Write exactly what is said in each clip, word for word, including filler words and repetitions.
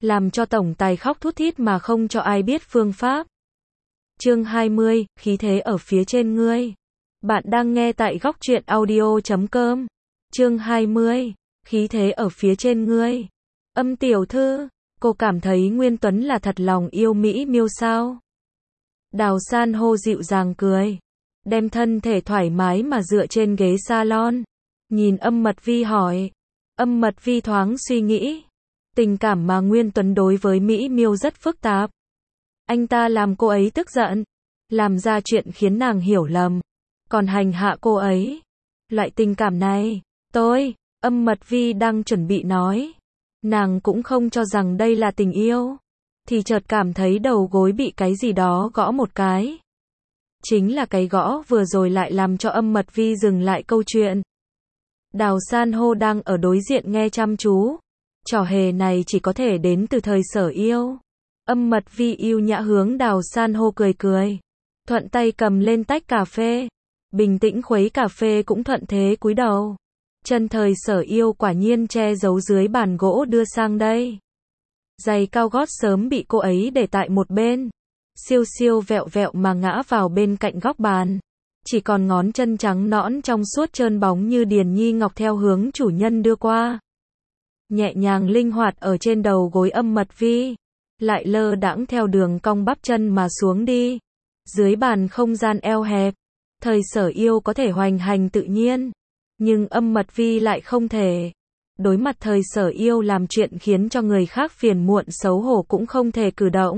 làm cho tổng tài khóc thút thít mà không cho ai biết phương pháp. Chương hai mươi, khí thế ở phía trên ngươi. Bạn đang nghe tại góc truyện audio chấm com. Chương hai mươi, khí thế ở phía trên ngươi. Âm tiểu thư, cô cảm thấy Nguyên Tuấn là thật lòng yêu Mỹ Miêu sao? Đào San hô dịu dàng cười, đem thân thể thoải mái mà dựa trên ghế salon, nhìn Âm Mật Vi hỏi. Âm Mật Vi thoáng suy nghĩ, tình cảm mà Nguyên Tuấn đối với Mỹ Miêu rất phức tạp. Anh ta làm cô ấy tức giận, làm ra chuyện khiến nàng hiểu lầm, còn hành hạ cô ấy. Loại tình cảm này, tôi, Âm Mật Vi đang chuẩn bị nói, nàng cũng không cho rằng đây là tình yêu, thì chợt cảm thấy đầu gối bị cái gì đó gõ một cái. Chính là cái gõ vừa rồi lại làm cho Âm Mật Vi dừng lại câu chuyện. Đào San hô đang ở đối diện nghe chăm chú. Trò hề này chỉ có thể đến từ thời Sở Yêu. Âm Mật Vi yêu nhã hướng Đào San hô cười cười, thuận tay cầm lên tách cà phê, bình tĩnh khuấy cà phê cũng thuận thế cúi đầu. Chân thời Sở Yêu quả nhiên che giấu dưới bàn gỗ đưa sang đây. Giày cao gót sớm bị cô ấy để tại một bên, siêu siêu vẹo vẹo mà ngã vào bên cạnh góc bàn. Chỉ còn ngón chân trắng nõn trong suốt trơn bóng như điền nhi ngọc theo hướng chủ nhân đưa qua. Nhẹ nhàng linh hoạt ở trên đầu gối Âm Mật Vi, lại lơ đãng theo đường cong bắp chân mà xuống đi. Dưới bàn không gian eo hẹp, thời Sở Yêu có thể hoành hành tự nhiên, nhưng Âm Mật Vi lại không thể. Đối mặt thời Sở Yêu làm chuyện khiến cho người khác phiền muộn xấu hổ cũng không thể cử động.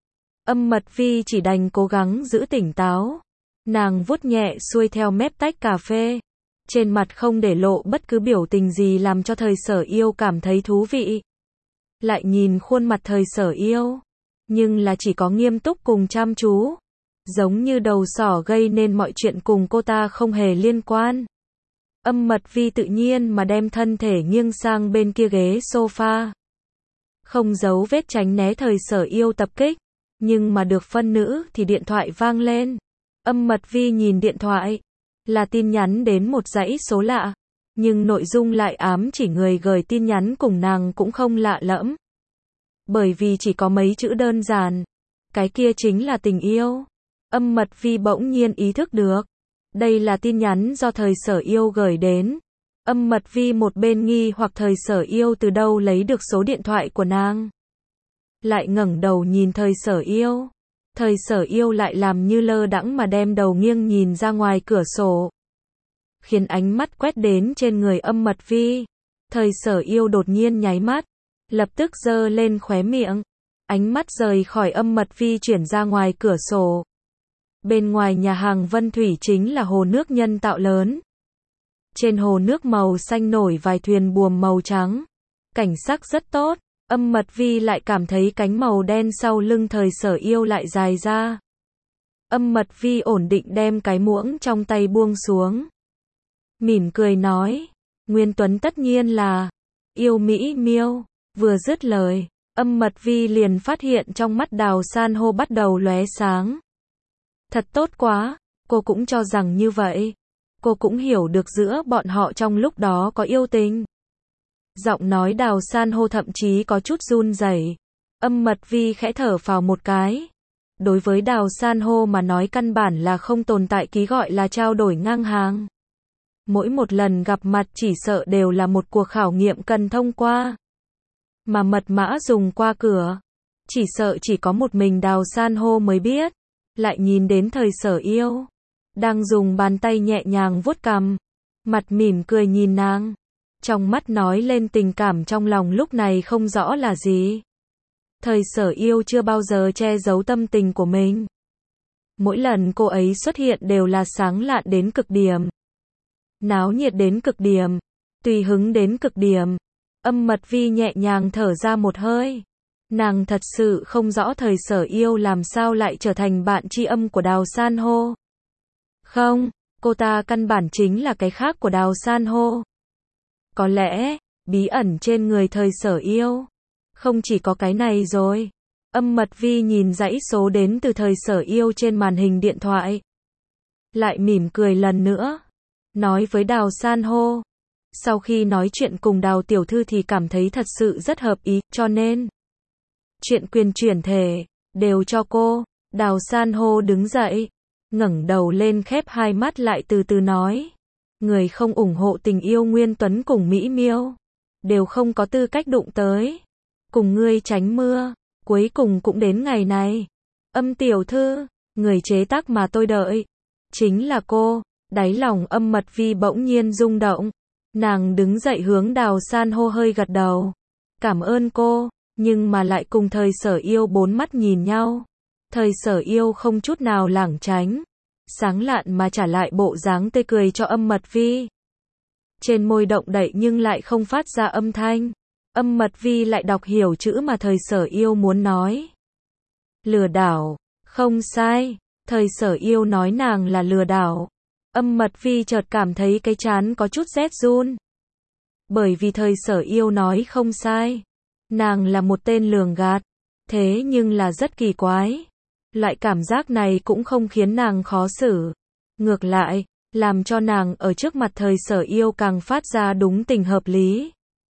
Âm Mật Vi chỉ đành cố gắng giữ tỉnh táo. Nàng vuốt nhẹ xuôi theo mép tách cà phê, trên mặt không để lộ bất cứ biểu tình gì làm cho thời Sở Yêu cảm thấy thú vị. Lại nhìn khuôn mặt thời Sở Yêu, nhưng là chỉ có nghiêm túc cùng chăm chú, giống như đầu sỏ gây nên mọi chuyện cùng cô ta không hề liên quan. Âm Mật Vi tự nhiên mà đem thân thể nghiêng sang bên kia ghế sofa, không giấu vết tránh né thời Sở Yêu tập kích, nhưng mà được phân nữ thì điện thoại vang lên. Âm Mật Vi nhìn điện thoại, là tin nhắn đến một dãy số lạ, nhưng nội dung lại ám chỉ người gửi tin nhắn cùng nàng cũng không lạ lẫm. Bởi vì chỉ có mấy chữ đơn giản, cái kia chính là tình yêu. Âm Mật Vi bỗng nhiên ý thức được, đây là tin nhắn do thời Sở Yêu gửi đến. Âm Mật Vi một bên nghi hoặc thời Sở Yêu từ đâu lấy được số điện thoại của nàng. Lại ngẩng đầu nhìn thời Sở Yêu. Thời Sở Yêu lại làm như lơ đãng mà đem đầu nghiêng nhìn ra ngoài cửa sổ, khiến ánh mắt quét đến trên người Âm Mật Vi. Thời Sở Yêu đột nhiên nháy mắt, lập tức giơ lên khóe miệng, ánh mắt rời khỏi Âm Mật Vi chuyển ra ngoài cửa sổ. Bên ngoài nhà hàng Vân Thủy chính là hồ nước nhân tạo lớn. Trên hồ nước màu xanh nổi vài thuyền buồm màu trắng, cảnh sắc rất tốt. Âm Mật Vi lại cảm thấy cánh màu đen sau lưng thời Sở Yêu lại dài ra. Âm Mật Vi ổn định đem cái muỗng trong tay buông xuống, mỉm cười nói, Nguyên Tuấn tất nhiên là yêu Mỹ Miêu. Vừa dứt lời, Âm Mật Vi liền phát hiện trong mắt Đào San hô bắt đầu lóe sáng. Thật tốt quá, cô cũng cho rằng như vậy. Cô cũng hiểu được giữa bọn họ trong lúc đó có yêu tình. Giọng nói Đào San hô thậm chí có chút run rẩy. Âm Mật Vi khẽ thở phào một cái. Đối với Đào San hô mà nói căn bản là không tồn tại ký gọi là trao đổi ngang hàng. Mỗi một lần gặp mặt chỉ sợ đều là một cuộc khảo nghiệm cần thông qua. Mà mật mã dùng qua cửa, chỉ sợ chỉ có một mình Đào San hô mới biết. Lại nhìn đến thời Sở Yêu, đang dùng bàn tay nhẹ nhàng vuốt cằm, mặt mỉm cười nhìn nàng. Trong mắt nói lên tình cảm trong lòng lúc này không rõ là gì. Thời Sở Yêu chưa bao giờ che giấu tâm tình của mình. Mỗi lần cô ấy xuất hiện đều là sáng lạn đến cực điểm, náo nhiệt đến cực điểm, tùy hứng đến cực điểm. Âm Mật Vi nhẹ nhàng thở ra một hơi. Nàng thật sự không rõ thời Sở Yêu làm sao lại trở thành bạn tri âm của Đào San hô. Không, cô ta căn bản chính là cái khác của Đào San hô. Có lẽ, bí ẩn trên người thời Sở Yêu không chỉ có cái này rồi. Âm Mật Vi nhìn dãy số đến từ thời Sở Yêu trên màn hình điện thoại, lại mỉm cười lần nữa, nói với Đào San hô. Sau khi nói chuyện cùng Đào tiểu thư thì cảm thấy thật sự rất hợp ý, cho nên chuyện quyền chuyển thể, đều cho cô. Đào san hô đứng dậy, ngẩng đầu lên khép hai mắt lại từ từ nói. Người không ủng hộ tình yêu Nguyên Tuấn cùng Mỹ Miêu, đều không có tư cách đụng tới. Cùng ngươi tránh mưa, cuối cùng cũng đến ngày này. Âm tiểu thư, người chế tác mà tôi đợi, chính là cô. Đáy lòng Âm Mật Vi bỗng nhiên rung động. Nàng đứng dậy hướng Đào san hô hơi gật đầu. Cảm ơn cô, nhưng mà lại cùng Thời Sở Yêu bốn mắt nhìn nhau. Thời Sở Yêu không chút nào lảng tránh, sáng lạn mà trả lại bộ dáng tươi cười cho Âm Mật Vi. Trên môi động đậy nhưng lại không phát ra âm thanh. Âm Mật Vi lại đọc hiểu chữ mà Thời Sở Yêu muốn nói. Lừa đảo, không sai, Thời Sở Yêu nói nàng là lừa đảo. Âm Mật Vi chợt cảm thấy cái trán có chút rét run. Bởi vì Thời Sở Yêu nói không sai, nàng là một tên lường gạt. Thế nhưng là rất kỳ quái. Loại cảm giác này cũng không khiến nàng khó xử. Ngược lại, làm cho nàng ở trước mặt Thời Sở Yêu càng phát ra đúng tình hợp lý.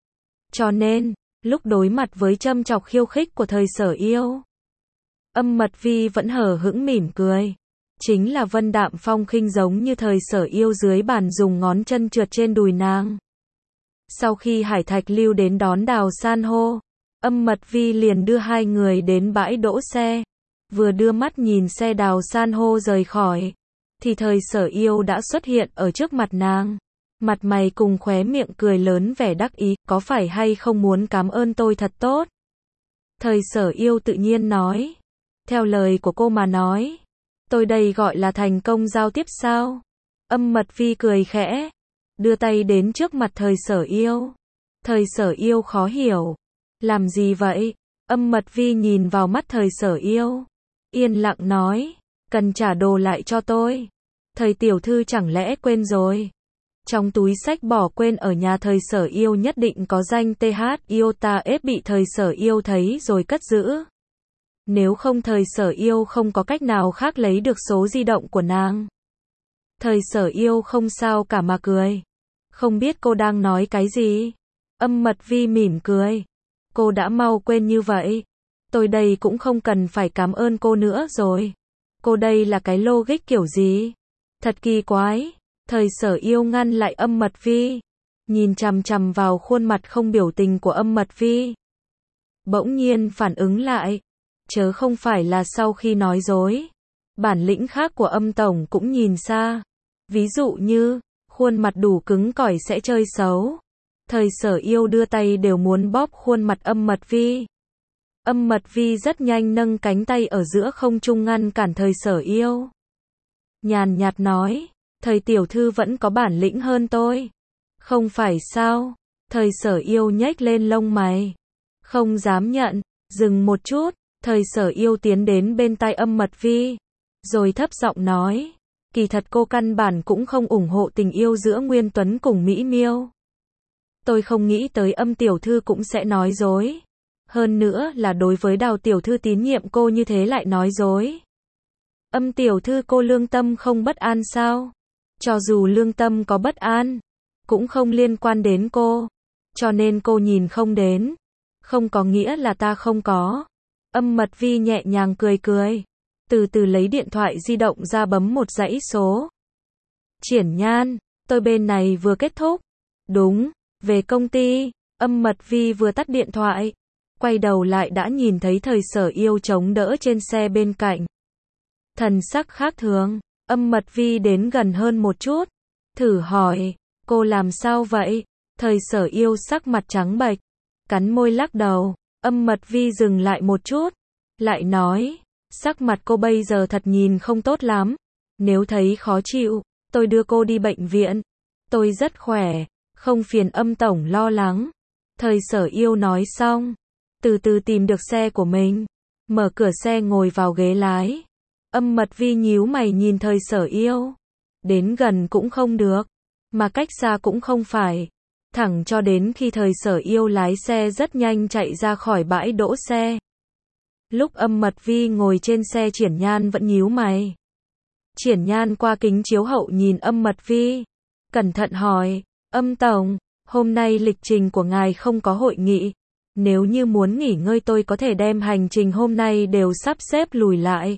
Cho nên, lúc đối mặt với châm chọc khiêu khích của Thời Sở Yêu, Âm Mật Vi vẫn hờ hững mỉm cười. Chính là vân đạm phong khinh giống như Thời Sở Yêu dưới bàn dùng ngón chân trượt trên đùi nàng. Sau khi Hải Thạch Lưu đến đón Đào san hô, Âm Mật Vi liền đưa hai người đến bãi đỗ xe. Vừa đưa mắt nhìn xe Đào san hô rời khỏi, thì Thời Sở Yêu đã xuất hiện ở trước mặt nàng. Mặt mày cùng khóe miệng cười lớn vẻ đắc ý, có phải hay không muốn cảm ơn tôi thật tốt? Thời Sở Yêu tự nhiên nói. Theo lời của cô mà nói, tôi đây gọi là thành công giao tiếp sao? Âm Mật Vi cười khẽ, đưa tay đến trước mặt Thời Sở Yêu. Thời Sở Yêu khó hiểu. Làm gì vậy? Âm Mật Vi nhìn vào mắt Thời Sở Yêu, yên lặng nói, cần trả đồ lại cho tôi. Thời tiểu thư chẳng lẽ quên rồi? Trong túi sách bỏ quên ở nhà Thời Sở Yêu nhất định có danh tê hát Iota ép bị Thời Sở Yêu thấy rồi cất giữ. Nếu không Thời Sở Yêu không có cách nào khác lấy được số di động của nàng. Thời Sở Yêu không sao cả mà cười. Không biết cô đang nói cái gì? Âm Mật Vi mỉm cười. Cô đã mau quên như vậy. Tôi đây cũng không cần phải cảm ơn cô nữa rồi. Cô đây là cái logic kiểu gì? Thật kỳ quái. Thời Sở Yêu ngăn lại Âm Mật Vi, nhìn chằm chằm vào khuôn mặt không biểu tình của Âm Mật Vi. Bỗng nhiên phản ứng lại, chớ không phải là sau khi nói dối. Bản lĩnh khác của Âm tổng cũng nhìn xa. Ví dụ như, khuôn mặt đủ cứng cỏi sẽ chơi xấu. Thời Sở Yêu đưa tay đều muốn bóp khuôn mặt Âm Mật Vi. Âm Mật Vi rất nhanh nâng cánh tay ở giữa không trung ngăn cản Thời Sở Yêu. Nhàn nhạt nói, Thời tiểu thư vẫn có bản lĩnh hơn tôi. Không phải sao? Thời Sở Yêu nhếch lên lông mày. Không dám nhận. Dừng một chút. Thời Sở Yêu tiến đến bên tai Âm Mật Vi, rồi thấp giọng nói, kỳ thật cô căn bản cũng không ủng hộ tình yêu giữa Nguyên Tuấn cùng Mỹ Miêu. Tôi không nghĩ tới Âm tiểu thư cũng sẽ nói dối. Hơn nữa là đối với Đào tiểu thư tín nhiệm cô như thế lại nói dối. Âm tiểu thư cô lương tâm không bất an sao? Cho dù lương tâm có bất an, cũng không liên quan đến cô. Cho nên cô nhìn không đến. Không có nghĩa là ta không có. Âm Mật Vi nhẹ nhàng cười cười. Từ từ lấy điện thoại di động ra bấm một dãy số. Triển Nhan, tôi bên này vừa kết thúc. Đúng, về công ty. Âm Mật Vi vừa tắt điện thoại, quay đầu lại đã nhìn thấy Thời Sở Yêu chống đỡ trên xe bên cạnh. Thần sắc khác thường. Âm Mật Vi đến gần hơn một chút, thử hỏi, cô làm sao vậy? Thời Sở Yêu sắc mặt trắng bệch, cắn môi lắc đầu. Âm Mật Vi dừng lại một chút, lại nói, sắc mặt cô bây giờ thật nhìn không tốt lắm. Nếu thấy khó chịu, tôi đưa cô đi bệnh viện. Tôi rất khỏe, không phiền Âm tổng lo lắng. Thời Sở Yêu nói xong, từ từ tìm được xe của mình, mở cửa xe ngồi vào ghế lái. Âm Mật Vi nhíu mày nhìn Thời Sở Yêu. Đến gần cũng không được, mà cách xa cũng không phải. Thẳng cho đến khi Thời Sở Yêu lái xe rất nhanh chạy ra khỏi bãi đỗ xe. Lúc Âm Mật Vi ngồi trên xe, Triển Nhan vẫn nhíu mày. Triển Nhan qua kính chiếu hậu nhìn Âm Mật Vi, cẩn thận hỏi, Âm tổng, hôm nay lịch trình của ngài không có hội nghị, Nếu như muốn nghỉ ngơi tôi có thể đem hành trình hôm nay đều sắp xếp lùi lại.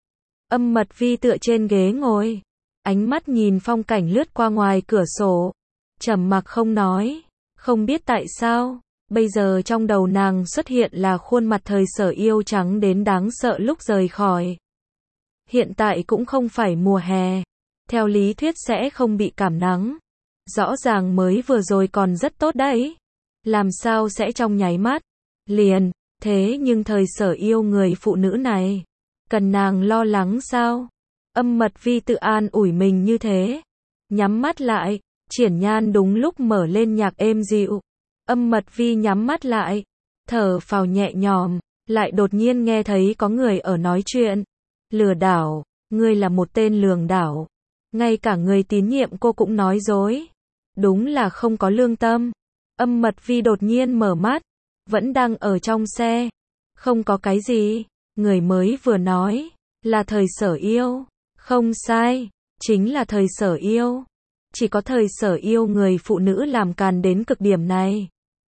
Âm Mật Vi tựa trên ghế ngồi, ánh mắt nhìn phong cảnh lướt qua ngoài cửa sổ, trầm mặc không nói. Không biết tại sao, bây giờ trong đầu nàng xuất hiện là khuôn mặt thời Sở Yêu trắng đến đáng sợ lúc rời khỏi. Hiện tại cũng không phải mùa hè, theo lý thuyết sẽ không bị cảm nắng. Rõ ràng mới vừa rồi còn rất tốt đấy. Làm sao sẽ trong nháy mắt liền, thế nhưng thời Sở Yêu người phụ nữ này, cần nàng lo lắng sao? Âm Mật Vi tự an ủi mình như thế. Nhắm mắt lại, Triển Nhan đúng lúc mở lên nhạc êm dịu. Âm Mật Vi nhắm mắt lại, thở phào nhẹ nhõm, lại đột nhiên nghe thấy có người ở nói chuyện. Lừa đảo, ngươi là một tên lường đảo. Ngay cả người tín nhiệm cô cũng nói dối. Đúng là không có lương tâm. Âm Mật Vi đột nhiên mở mắt, vẫn đang ở trong xe. Không có cái gì, người mới vừa nói, là thời Sở Yêu. Không sai, chính là thời Sở Yêu. Chỉ có thời Sở Yêu người phụ nữ làm càn đến cực điểm này,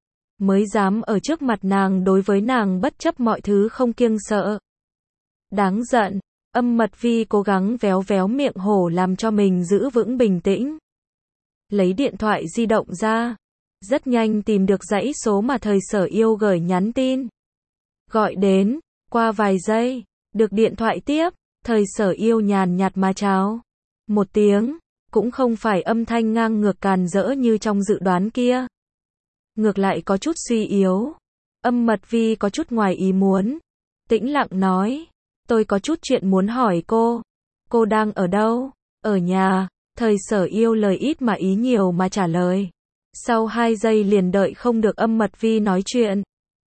mới dám ở trước mặt nàng đối với nàng bất chấp mọi thứ không kiêng sợ. Đáng giận. Âm Mật Vi cố gắng véo véo miệng hổ làm cho mình giữ vững bình tĩnh. Lấy điện thoại di động ra, rất nhanh tìm được dãy số mà thời Sở Yêu gửi nhắn tin. Gọi đến, qua vài giây, được điện thoại tiếp, thời Sở Yêu nhàn nhạt mà chào. Một tiếng, cũng không phải âm thanh ngang ngược càn rỡ như trong dự đoán kia. Ngược lại có chút suy yếu. Âm Mật Vi có chút ngoài ý muốn. Tĩnh lặng nói, tôi có chút chuyện muốn hỏi cô. Cô đang ở đâu? Ở nhà. Thời Sở Yêu lời ít mà ý nhiều mà trả lời. Sau hai giây liền đợi không được Âm Mật Vi nói chuyện,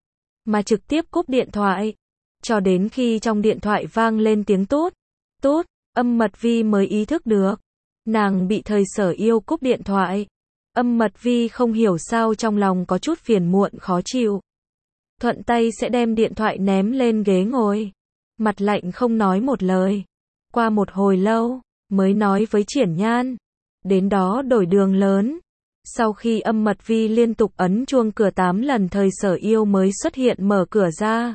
mà trực tiếp cúp điện thoại. Cho đến khi trong điện thoại vang lên tiếng tút, tút, Âm Mật Vi mới ý thức được. Nàng bị thời Sở Yêu cúp điện thoại. Âm Mật Vi không hiểu sao trong lòng có chút phiền muộn khó chịu. Thuận tay sẽ đem điện thoại ném lên ghế ngồi. Mặt lạnh không nói một lời. Qua một hồi lâu, mới nói với Triển Nhan. Đến đó đổi đường lớn. Sau khi Âm Mật Vi liên tục ấn chuông cửa tám lần thời Sở Yêu mới xuất hiện mở cửa ra.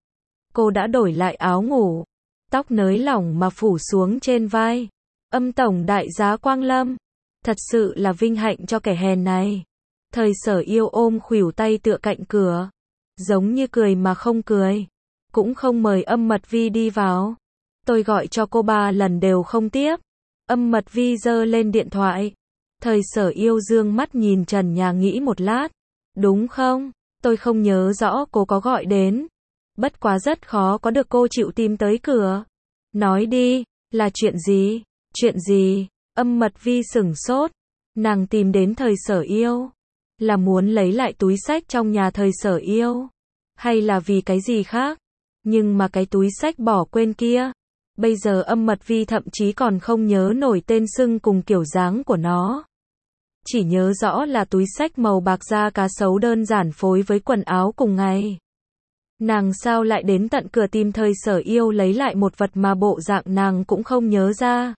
Cô đã đổi lại áo ngủ. Tóc nới lỏng mà phủ xuống trên vai. Âm tổng đại giá Quang Lâm. Thật sự là vinh hạnh cho kẻ hèn này. Thời Sở Yêu ôm khuỷu tay tựa cạnh cửa. Giống như cười mà không cười. Cũng không mời Âm Mật Vi đi vào. Tôi gọi cho cô ba lần đều không tiếp. Âm Mật Vi giơ lên điện thoại. Thời Sở Yêu dương mắt nhìn trần nhà nghĩ một lát. Đúng không? Tôi không nhớ rõ cô có gọi đến. Bất quá rất khó có được cô chịu tìm tới cửa. Nói đi, là chuyện gì? Chuyện gì? Âm Mật Vi sửng sốt. Nàng tìm đến thời Sở Yêu. Là muốn lấy lại túi xách trong nhà thời Sở Yêu. Hay là vì cái gì khác? Nhưng mà cái túi xách bỏ quên kia. Bây giờ Âm Mật Vi thậm chí còn không nhớ nổi tên xưng cùng kiểu dáng của nó. Chỉ nhớ rõ là túi xách màu bạc da cá sấu đơn giản phối với quần áo cùng ngày. Nàng sao lại đến tận cửa tìm thời Sở Yêu lấy lại một vật mà bộ dạng nàng cũng không nhớ ra.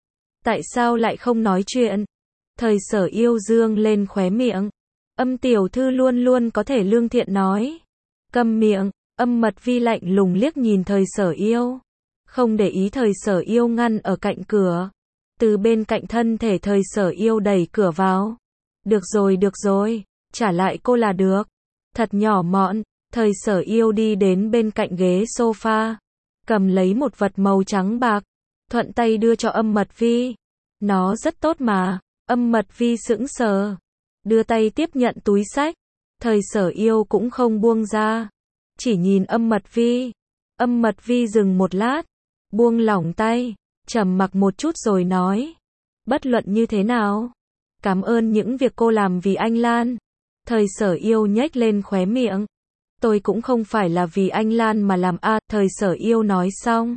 Tại sao lại không nói chuyện? Thời Sở Yêu dương lên khóe miệng. Âm tiểu thư luôn luôn có thể lương thiện nói. Câm miệng. Âm Mật Vi lạnh lùng liếc nhìn thời Sở Yêu. Không để ý thời Sở Yêu ngăn ở cạnh cửa. Từ bên cạnh thân thể thời Sở Yêu đẩy cửa vào. Được rồi được rồi, trả lại cô là được. Thật nhỏ mọn. Thời Sở Yêu đi đến bên cạnh ghế sofa. Cầm lấy một vật màu trắng bạc. Thuận tay đưa cho Âm Mật Vi. Nó rất tốt mà. Âm Mật Vi sững sờ. Đưa tay tiếp nhận túi xách. Thời Sở Yêu cũng không buông ra. Chỉ nhìn Âm Mật Vi. Âm Mật Vi dừng một lát. Buông lỏng tay. Trầm mặc một chút rồi nói. Bất luận như thế nào. Cảm ơn những việc cô làm vì anh Lan. Thời Sở Yêu nhếch lên khóe miệng. Tôi cũng không phải là vì anh Lan mà làm a. À, thời Sở Yêu nói xong.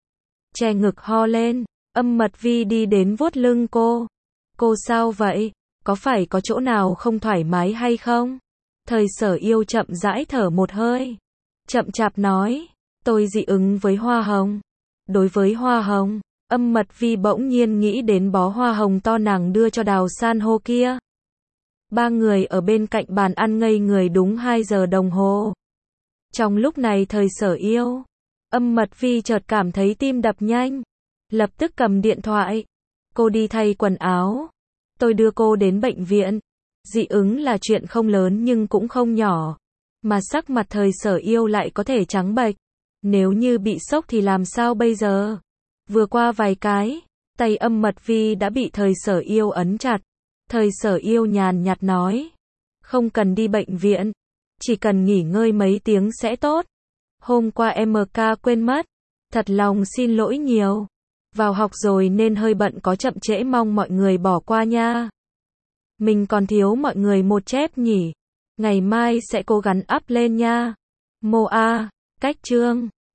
Che ngực ho lên. Âm Mật Vi đi đến vuốt lưng cô. Cô sao vậy? Có phải có chỗ nào không thoải mái hay không? Thời Sở Yêu chậm rãi thở một hơi. Chậm chạp nói. Tôi dị ứng với hoa hồng. Đối với hoa hồng, Âm Mật Vi bỗng nhiên nghĩ đến bó hoa hồng to nàng đưa cho Đào San hô kia. Ba người ở bên cạnh bàn ăn ngây người đúng hai giờ đồng hồ. Trong lúc này thời Sở Yêu, Âm Mật Vi chợt cảm thấy tim đập nhanh. Lập tức cầm điện thoại. Cô đi thay quần áo. Tôi đưa cô đến bệnh viện. Dị ứng là chuyện không lớn nhưng cũng không nhỏ. Mà sắc mặt thời Sở Yêu lại có thể trắng bệch. Nếu như bị sốc thì làm sao bây giờ? Vừa qua vài cái, tay Âm Mật Vi đã bị thời Sở Yêu ấn chặt. Thời Sở Yêu nhàn nhạt nói. Không cần đi bệnh viện. Chỉ cần nghỉ ngơi mấy tiếng sẽ tốt. Hôm qua em ca quên mất. Thật lòng xin lỗi nhiều. Vào học rồi nên hơi bận có chậm trễ, mong mọi người bỏ qua nha. Mình còn thiếu mọi người một chép nhỉ. Ngày mai sẽ cố gắng up lên nha. Mô A, cách chương.